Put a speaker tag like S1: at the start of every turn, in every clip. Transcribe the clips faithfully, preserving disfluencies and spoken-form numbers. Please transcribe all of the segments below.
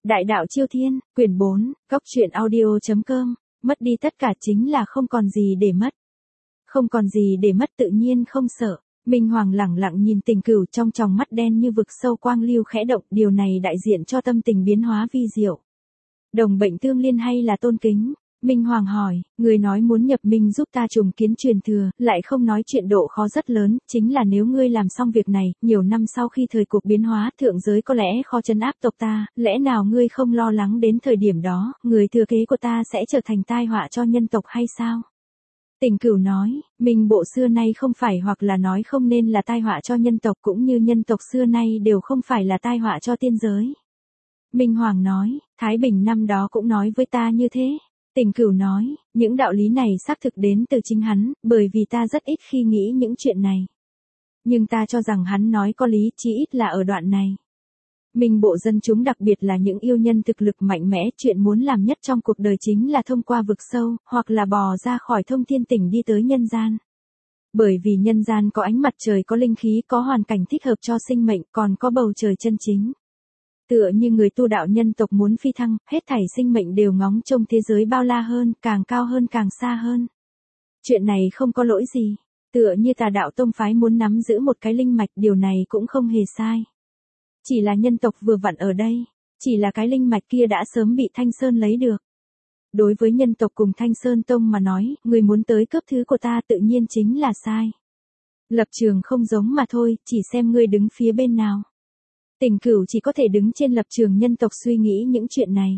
S1: Đại đạo Chiêu Thiên, quyển bốn, góc truyện audio.com, mất đi tất cả chính là không còn gì để mất. Không còn gì để mất tự nhiên không sợ. Minh Hoàng lẳng lặng nhìn Tình Cửu trong tròng mắt đen như vực sâu quang lưu khẽ động, điều này đại diện cho tâm tình biến hóa vi diệu. Đồng bệnh tương liên hay là tôn kính? Minh Hoàng hỏi, người nói muốn nhập minh giúp ta trùng kiến truyền thừa, lại không nói chuyện độ khó rất lớn, chính là nếu ngươi làm xong việc này, nhiều năm sau khi thời cuộc biến hóa, thượng giới có lẽ khó trấn áp tộc ta, lẽ nào ngươi không lo lắng đến thời điểm đó, người thừa kế của ta sẽ trở thành tai họa cho nhân tộc hay sao? Tình Cửu nói, Minh bộ xưa nay không phải hoặc là nói không nên là tai họa cho nhân tộc cũng như nhân tộc xưa nay đều không phải là tai họa cho tiên giới. Minh Hoàng nói, Thái Bình năm đó cũng nói với ta như thế. Tình Cửu nói, những đạo lý này xác thực đến từ chính hắn, bởi vì ta rất ít khi nghĩ những chuyện này. Nhưng ta cho rằng hắn nói có lý, chí ít là ở đoạn này. Minh bộ dân chúng đặc biệt là những yêu nhân thực lực mạnh mẽ, chuyện muốn làm nhất trong cuộc đời chính là thông qua vực sâu, hoặc là bò ra khỏi thông thiên tỉnh đi tới nhân gian. Bởi vì nhân gian có ánh mặt trời, có linh khí, có hoàn cảnh thích hợp cho sinh mệnh, còn có bầu trời chân chính. Tựa như người tu đạo nhân tộc muốn phi thăng, hết thảy sinh mệnh đều ngóng trông thế giới bao la hơn, càng cao hơn càng xa hơn. Chuyện này không có lỗi gì. Tựa như Tà đạo tông phái muốn nắm giữ một cái linh mạch, điều này cũng không hề sai. Chỉ là nhân tộc vừa vặn ở đây, chỉ là cái linh mạch kia đã sớm bị Thanh Sơn lấy được. Đối với nhân tộc cùng Thanh Sơn tông mà nói, người muốn tới cướp thứ của ta tự nhiên chính là sai. Lập trường không giống mà thôi, chỉ xem ngươi đứng phía bên nào. Tình Cửu chỉ có thể đứng trên lập trường nhân tộc suy nghĩ những chuyện này.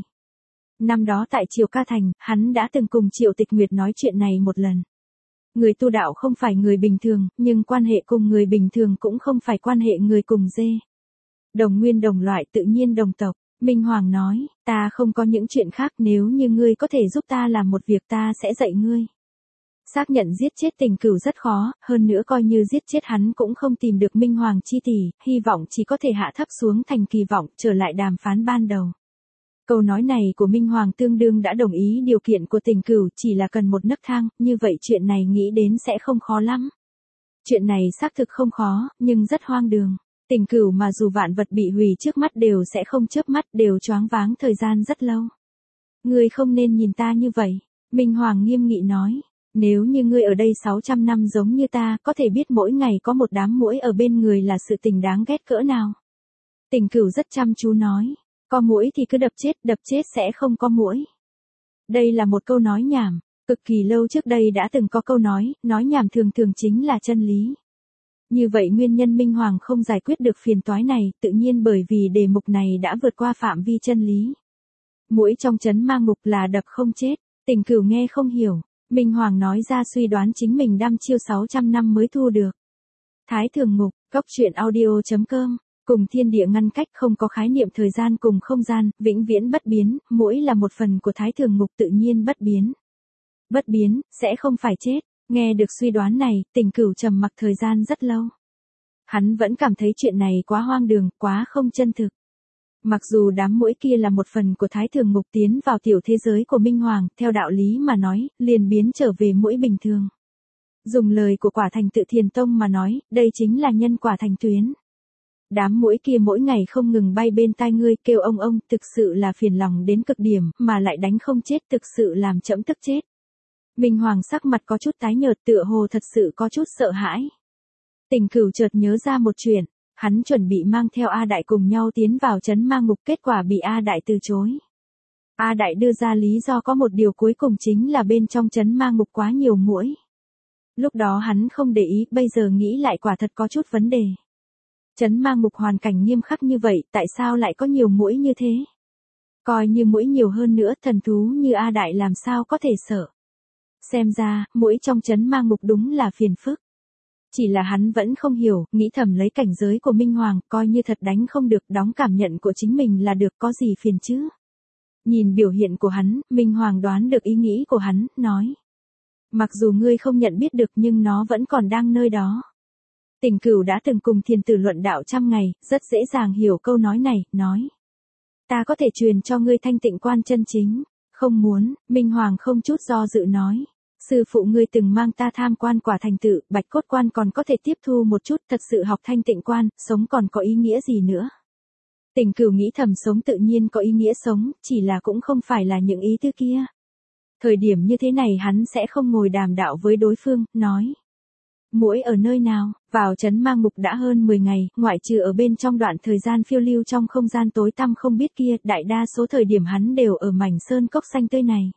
S1: Năm đó tại Triều Ca Thành, hắn đã từng cùng Triệu Tịch Nguyệt nói chuyện này một lần. Người tu đạo không phải người bình thường, nhưng quan hệ cùng người bình thường cũng không phải quan hệ người cùng dê. Đồng nguyên đồng loại tự nhiên đồng tộc. Minh Hoàng nói, ta không có những chuyện khác, nếu như ngươi có thể giúp ta làm một việc ta sẽ dạy ngươi. Xác nhận giết chết Tình Cửu rất khó, hơn nữa coi như giết chết hắn cũng không tìm được Minh Hoàng chi tỷ, hy vọng chỉ có thể hạ thấp xuống thành kỳ vọng, trở lại đàm phán ban đầu. Câu nói này của Minh Hoàng tương đương đã đồng ý điều kiện của Tình Cửu, chỉ là cần một nấc thang, như vậy chuyện này nghĩ đến sẽ không khó lắm. Chuyện này xác thực không khó, nhưng rất hoang đường. Tình Cửu mà dù vạn vật bị hủy trước mắt đều sẽ không chớp mắt, đều choáng váng thời gian rất lâu. Ngươi không nên nhìn ta như vậy. Minh Hoàng nghiêm nghị nói. Nếu như ngươi ở đây sáu trăm năm giống như ta, có thể biết mỗi ngày có một đám muỗi ở bên người là sự tình đáng ghét cỡ nào. Tình Cửu rất chăm chú nói. Có muỗi thì cứ đập chết, đập chết sẽ không có muỗi. Đây là một câu nói nhảm. Cực kỳ lâu trước đây đã từng có câu nói, nói nhảm thường thường chính là chân lý. Như vậy nguyên nhân Minh Hoàng không giải quyết được phiền toái này, tự nhiên bởi vì đề mục này đã vượt qua phạm vi chân lý. Muỗi trong trấn ma ngục là đập không chết. Tình Cửu nghe không hiểu. Minh Hoàng nói ra suy đoán chính mình đăm chiêu sáu trăm năm mới thu được. Thái Thường Ngục, góc truyện audio.com, cùng thiên địa ngăn cách, không có khái niệm thời gian cùng không gian, vĩnh viễn bất biến, muỗi là một phần của Thái Thường Ngục tự nhiên bất biến. Bất biến, sẽ không phải chết. Nghe được suy đoán này, Tình Cửu trầm mặc thời gian rất lâu. Hắn vẫn cảm thấy chuyện này quá hoang đường, quá không chân thực. Mặc dù đám muỗi kia là một phần của Thái Thường Ngục tiến vào tiểu thế giới của Minh Hoàng, theo đạo lý mà nói, liền biến trở về muỗi bình thường. Dùng lời của Quả Thành Tự Thiền Tông mà nói, đây chính là nhân quả thành tuyến. Đám muỗi kia mỗi ngày không ngừng bay bên tai ngươi, kêu ông ông, thực sự là phiền lòng đến cực điểm, mà lại đánh không chết, thực sự làm trẫm tức chết. Minh Hoàng sắc mặt có chút tái nhợt, tựa hồ thật sự có chút sợ hãi. Tình Cửu chợt nhớ ra một chuyện. Hắn chuẩn bị mang theo A Đại cùng nhau tiến vào trấn ma ngục, kết quả bị A Đại từ chối. A Đại đưa ra lý do có một điều cuối cùng chính là bên trong trấn ma ngục quá nhiều muỗi. Lúc đó hắn không để ý, bây giờ nghĩ lại quả thật có chút vấn đề. Trấn ma ngục hoàn cảnh nghiêm khắc như vậy, tại sao lại có nhiều muỗi như thế? Coi như muỗi nhiều hơn nữa, thần thú như A Đại làm sao có thể sợ? Xem ra, muỗi trong trấn ma ngục đúng là phiền phức. Chỉ là hắn vẫn không hiểu, nghĩ thầm lấy cảnh giới của Minh Hoàng, coi như thật đánh không được, đóng cảm nhận của chính mình là được, có gì phiền chứ. Nhìn biểu hiện của hắn, Minh Hoàng đoán được ý nghĩ của hắn, nói. Mặc dù ngươi không nhận biết được nhưng nó vẫn còn đang nơi đó. Tình Cửu đã từng cùng Thiền Tử luận đạo trăm ngày, rất dễ dàng hiểu câu nói này, nói. Ta có thể truyền cho ngươi thanh tịnh quan chân chính. Không muốn, Minh Hoàng không chút do dự nói. Sư phụ ngươi từng mang ta tham quan Quả Thành Tự, Bạch Cốt Quan còn có thể tiếp thu một chút, thật sự học thanh tịnh quan, sống còn có ý nghĩa gì nữa. Tình Cửu nghĩ thầm sống tự nhiên có ý nghĩa sống, chỉ là cũng không phải là những ý tư kia. Thời điểm như thế này hắn sẽ không ngồi đàm đạo với đối phương, nói. Muỗi ở nơi nào? Vào trấn Mang Mục đã hơn mười ngày, ngoại trừ ở bên trong đoạn thời gian phiêu lưu trong không gian tối tăm không biết kia, đại đa số thời điểm hắn đều ở mảnh sơn cốc xanh tươi này.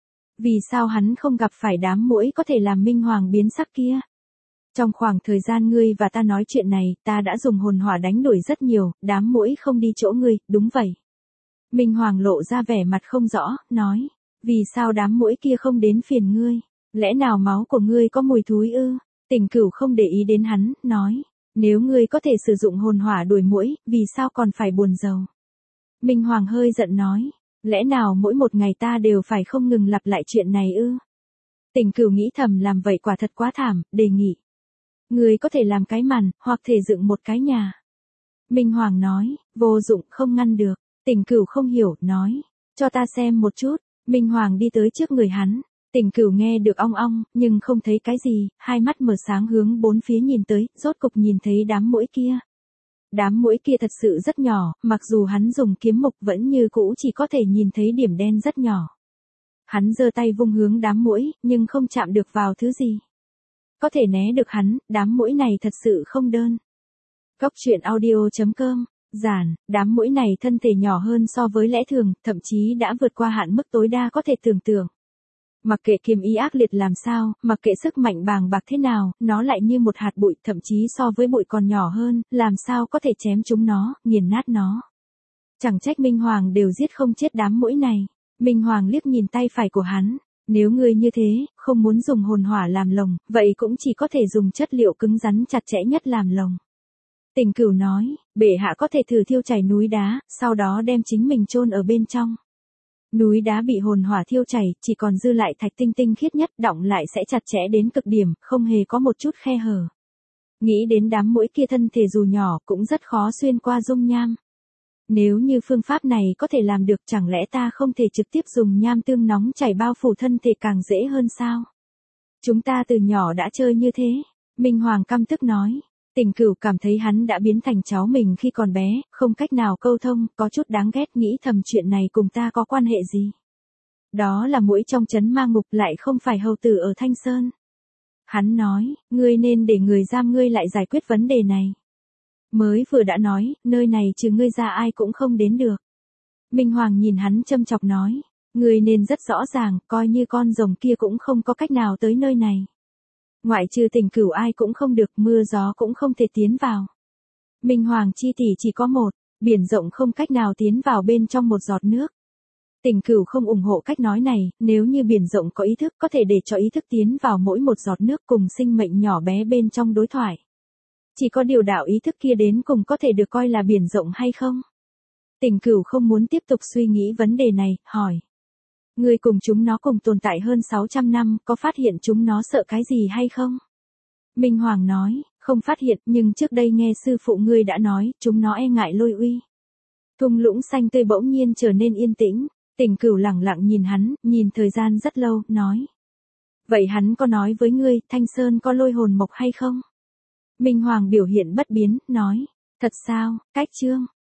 S1: Vì sao hắn không gặp phải đám muỗi có thể làm Minh Hoàng biến sắc kia? Trong khoảng thời gian ngươi và ta nói chuyện này, ta đã dùng hồn hỏa đánh đuổi rất nhiều, đám muỗi không đi chỗ ngươi, đúng vậy. Minh Hoàng lộ ra vẻ mặt không rõ, nói, vì sao đám muỗi kia không đến phiền ngươi? Lẽ nào máu của ngươi có mùi thúi ư? Tình Cửu không để ý đến hắn, nói, nếu ngươi có thể sử dụng hồn hỏa đuổi muỗi, vì sao còn phải buồn rầu? Minh Hoàng hơi giận nói, lẽ nào mỗi một ngày ta đều phải không ngừng lặp lại chuyện này ư? Tình Cửu nghĩ thầm làm vậy quả thật quá thảm, đề nghị. Ngươi có thể làm cái màn, hoặc thể dựng một cái nhà. Minh Hoàng nói, vô dụng, không ngăn được. Tình Cửu không hiểu, nói, cho ta xem một chút. Minh Hoàng đi tới trước người hắn. Tình Cửu nghe được ong ong, nhưng không thấy cái gì, hai mắt mở sáng hướng bốn phía nhìn tới, rốt cục nhìn thấy đám muỗi kia. Đám muỗi kia thật sự rất nhỏ, mặc dù hắn dùng kiếm mục vẫn như cũ chỉ có thể nhìn thấy điểm đen rất nhỏ. Hắn giơ tay vung hướng đám muỗi, nhưng không chạm được vào thứ gì. Có thể né được hắn, đám muỗi này thật sự không đơn. Góc truyện audio chấm com, giản, đám muỗi này thân thể nhỏ hơn so với lẽ thường, thậm chí đã vượt qua hạn mức tối đa có thể tưởng tượng. Mặc kệ kiếm ý ác liệt làm sao, mặc kệ sức mạnh bàng bạc thế nào, nó lại như một hạt bụi, thậm chí so với bụi còn nhỏ hơn, làm sao có thể chém chúng nó, nghiền nát nó. Chẳng trách Minh Hoàng đều giết không chết đám muỗi này. Minh Hoàng liếc nhìn tay phải của hắn. Nếu ngươi như thế, không muốn dùng hồn hỏa làm lồng, vậy cũng chỉ có thể dùng chất liệu cứng rắn chặt chẽ nhất làm lồng. Tình Cửu nói, bệ hạ có thể thử thiêu chảy núi đá, sau đó đem chính mình chôn ở bên trong. Núi đá bị hồn hỏa thiêu chảy, chỉ còn dư lại thạch tinh tinh khiết nhất, đọng lại sẽ chặt chẽ đến cực điểm, không hề có một chút khe hở. Nghĩ đến đám muỗi kia thân thể dù nhỏ, cũng rất khó xuyên qua dung nham. Nếu như phương pháp này có thể làm được, chẳng lẽ ta không thể trực tiếp dùng nham tương nóng chảy bao phủ thân thể càng dễ hơn sao? Chúng ta từ nhỏ đã chơi như thế. Minh Hoàng căm tức nói. Tình Cửu cảm thấy hắn đã biến thành cháu mình khi còn bé, không cách nào câu thông, có chút đáng ghét, nghĩ thầm chuyện này cùng ta có quan hệ gì. Đó là muỗi trong trấn Mang Mục, lại không phải hầu tử ở Thanh Sơn. Hắn nói, ngươi nên để người giam ngươi lại giải quyết vấn đề này. Mới vừa đã nói, nơi này trừ ngươi ra ai cũng không đến được. Minh Hoàng nhìn hắn châm chọc nói, ngươi nên rất rõ ràng, coi như con rồng kia cũng không có cách nào tới nơi này. Ngoại trừ Tình Cửu ai cũng không được, mưa gió cũng không thể tiến vào. Minh Hoàng chi tỷ chỉ có một, biển rộng không cách nào tiến vào bên trong một giọt nước. Tình Cửu không ủng hộ cách nói này, nếu như biển rộng có ý thức có thể để cho ý thức tiến vào mỗi một giọt nước cùng sinh mệnh nhỏ bé bên trong đối thoại. Chỉ có điều đạo ý thức kia đến cùng có thể được coi là biển rộng hay không? Tình Cửu không muốn tiếp tục suy nghĩ vấn đề này, hỏi. Ngươi cùng chúng nó cùng tồn tại hơn sáu trăm năm, có phát hiện chúng nó sợ cái gì hay không? Minh Hoàng nói, không phát hiện, nhưng trước đây nghe sư phụ ngươi đã nói, chúng nó e ngại lôi uy. Thung lũng xanh tươi bỗng nhiên trở nên yên tĩnh, Tình Cửu lẳng lặng nhìn hắn, nhìn thời gian rất lâu, nói. Vậy hắn có nói với ngươi, Thanh Sơn có lôi hồn mộc hay không? Minh Hoàng biểu hiện bất biến, nói. Thật sao, cách chương.